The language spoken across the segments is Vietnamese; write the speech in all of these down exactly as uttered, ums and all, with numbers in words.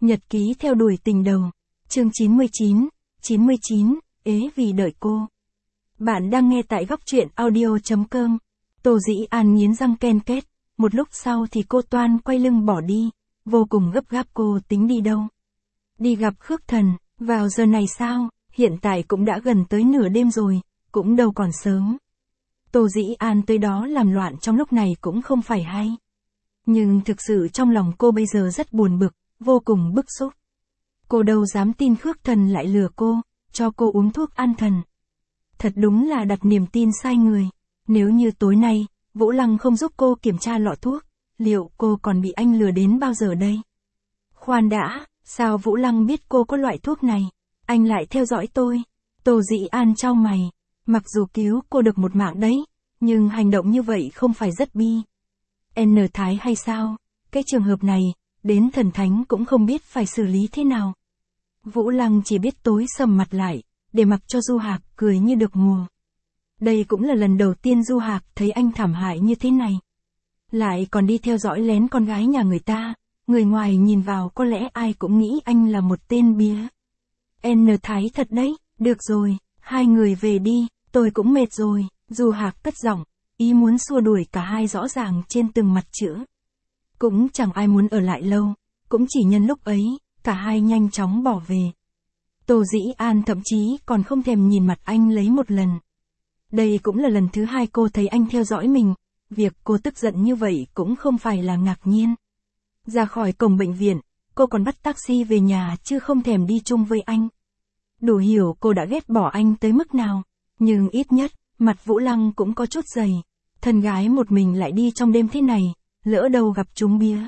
Nhật ký theo đuổi tình đầu. Chương chín mươi chín, chín mươi chín, ế vì đợi cô. Bạn đang nghe tại góc truyện audio chấm com. Tô Dĩ An nghiến răng ken két, một lúc sau thì cô toan quay lưng bỏ đi, vô cùng gấp gáp. Cô tính đi đâu? Đi gặp Khước Thần, vào giờ này sao? Hiện tại cũng đã gần tới nửa đêm rồi, cũng đâu còn sớm. Tô Dĩ An tới đó làm loạn trong lúc này cũng không phải hay. Nhưng thực sự trong lòng cô bây giờ rất buồn bực, vô cùng bức xúc. Cô đâu dám tin Khước Thần lại lừa cô, cho cô uống thuốc an thần. Thật đúng là đặt niềm tin sai người. Nếu như tối nay, Vũ Lăng không giúp cô kiểm tra lọ thuốc, liệu cô còn bị anh lừa đến bao giờ đây? Khoan đã, sao Vũ Lăng biết cô có loại thuốc này? Anh lại theo dõi tôi. Tô Dĩ An chau mày. Mặc dù cứu cô được một mạng đấy, nhưng hành động như vậy không phải rất bi N Thái hay sao? Cái trường hợp này, đến thần thánh cũng không biết phải xử lý thế nào. Vũ Lăng chỉ biết tối sầm mặt lại, để mặc cho Du Hạc cười như được mùa. Đây cũng là lần đầu tiên Du Hạc thấy anh thảm hại như thế này. Lại còn đi theo dõi lén con gái nhà người ta, người ngoài nhìn vào có lẽ ai cũng nghĩ anh là một tên bía. N Thái thật đấy, được rồi, hai người về đi, tôi cũng mệt rồi. Du Hạc cất giọng, ý muốn xua đuổi cả hai rõ ràng trên từng mặt chữ. Cũng chẳng ai muốn ở lại lâu, cũng chỉ nhân lúc ấy, cả hai nhanh chóng bỏ về. Tô Dĩ An thậm chí còn không thèm nhìn mặt anh lấy một lần. Đây cũng là lần thứ hai cô thấy anh theo dõi mình, việc cô tức giận như vậy cũng không phải là ngạc nhiên. Ra khỏi cổng bệnh viện, cô còn bắt taxi về nhà chứ không thèm đi chung với anh. Đủ hiểu cô đã ghét bỏ anh tới mức nào, nhưng ít nhất, mặt Vũ Lăng cũng có chút dày. Thân gái một mình lại đi trong đêm thế này, lỡ đâu gặp chúng bía.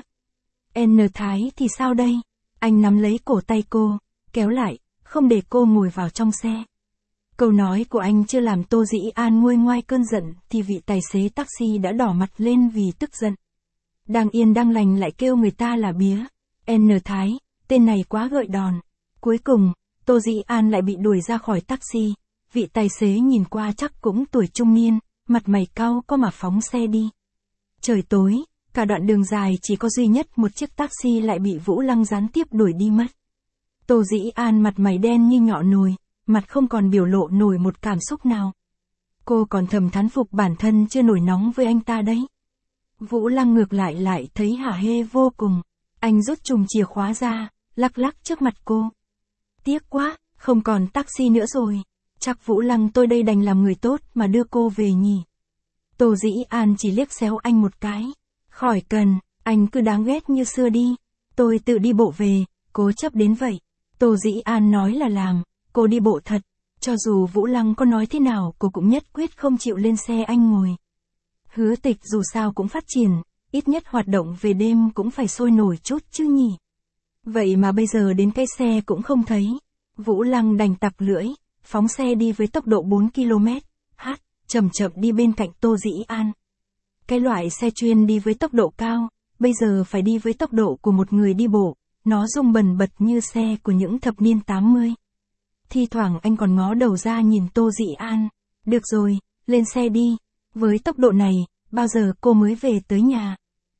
N Thái thì sao đây? Anh nắm lấy cổ tay cô, kéo lại, không để cô ngồi vào trong xe. Câu nói của anh chưa làm Tô Dĩ An nguôi ngoai cơn giận thì vị tài xế taxi đã đỏ mặt lên vì tức giận. Đang yên đang lành lại kêu người ta là bía. N Thái, tên này quá gợi đòn. Cuối cùng, Tô Dĩ An lại bị đuổi ra khỏi taxi. Vị tài xế nhìn qua chắc cũng tuổi trung niên, mặt mày cau có mà phóng xe đi. Trời tối, cả đoạn đường dài chỉ có duy nhất một chiếc taxi lại bị Vũ Lăng gián tiếp đuổi đi mất. Tô Dĩ An mặt mày đen như nhọ nồi, mặt không còn biểu lộ nổi một cảm xúc nào. Cô còn thầm thán phục bản thân chưa nổi nóng với anh ta đấy. Vũ Lăng ngược lại lại thấy hả hê vô cùng. Anh rút chùm chìa khóa ra, lắc lắc trước mặt cô. Tiếc quá, không còn taxi nữa rồi. Chắc Vũ Lăng tôi đây đành làm người tốt mà đưa cô về nhỉ. Tô Dĩ An chỉ liếc xéo anh một cái. Khỏi cần, anh cứ đáng ghét như xưa đi. Tôi tự đi bộ về, cố chấp đến vậy. Tô Dĩ An nói là làm, cô đi bộ thật. Cho dù Vũ Lăng có nói thế nào cô cũng nhất quyết không chịu lên xe anh ngồi. Hứa Tịch dù sao cũng phát triển, ít nhất hoạt động về đêm cũng phải sôi nổi chút chứ nhỉ. Vậy mà bây giờ đến cái xe cũng không thấy. Vũ Lăng đành tặc lưỡi, phóng xe đi với tốc độ bốn ki lô mét, hát, chậm chậm đi bên cạnh Tô Dĩ An. Cái loại xe chuyên đi với tốc độ cao, bây giờ phải đi với tốc độ của một người đi bộ, nó rung bần bật như xe của những thập niên tám mươi. Thi thoảng anh còn ngó đầu ra nhìn Tô Dĩ An. Được rồi, lên xe đi. Với tốc độ này, bao giờ cô mới về tới nhà?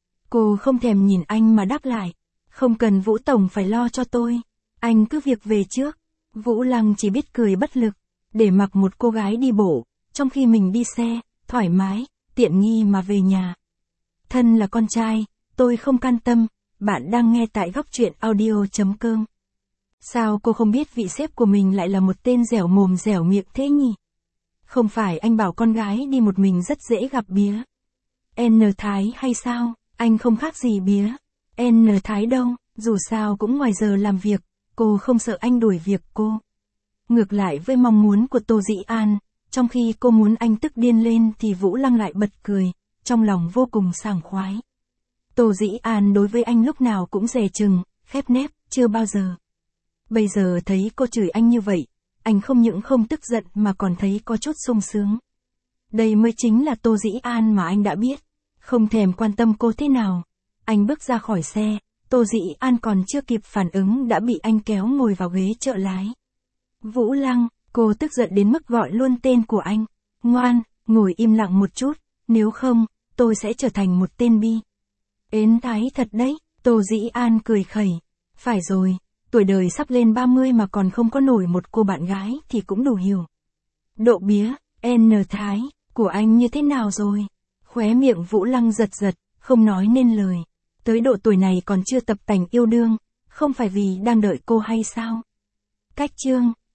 Cô không thèm nhìn anh mà đáp lại. Không cần Vũ Tổng phải lo cho tôi. Anh cứ việc về trước. Vũ Lăng chỉ biết cười bất lực. Để mặc một cô gái đi bộ, trong khi mình đi xe, thoải mái, tiện nghi mà về nhà. Thân là con trai, tôi không can tâm. Bạn đang nghe tại góc truyện audio chấm com. Sao cô không biết vị sếp của mình lại là một tên dẻo mồm dẻo miệng thế nhỉ? Không phải anh bảo con gái đi một mình rất dễ gặp bía. N Thái hay sao? Anh không khác gì bía. N Thái đâu, dù sao cũng ngoài giờ làm việc, cô không sợ anh đuổi việc cô. Ngược lại với mong muốn của Tô Dĩ An, trong khi cô muốn anh tức điên lên thì Vũ Lăng lại bật cười, trong lòng vô cùng sảng khoái. Tô Dĩ An đối với anh lúc nào cũng dè chừng, khép nép, chưa bao giờ. Bây giờ thấy cô chửi anh như vậy, anh không những không tức giận mà còn thấy có chút sung sướng. Đây mới chính là Tô Dĩ An mà anh đã biết, không thèm quan tâm cô thế nào. Anh bước ra khỏi xe, Tô Dĩ An còn chưa kịp phản ứng đã bị anh kéo ngồi vào ghế trợ lái. Vũ Lăng, cô tức giận đến mức gọi luôn tên của anh. Ngoan, ngồi im lặng một chút, nếu không, tôi sẽ trở thành một tên bi. Ến Thái thật đấy, Tô Dĩ An cười khẩy. Phải rồi, tuổi đời sắp lên ba mươi mà còn không có nổi một cô bạn gái thì cũng đủ hiểu. Độ bía, N Thái, của anh như thế nào rồi? Khóe miệng Vũ Lăng giật giật, không nói nên lời. Tới độ tuổi này còn chưa tập tành yêu đương, không phải vì đang đợi cô hay sao? Cách chương,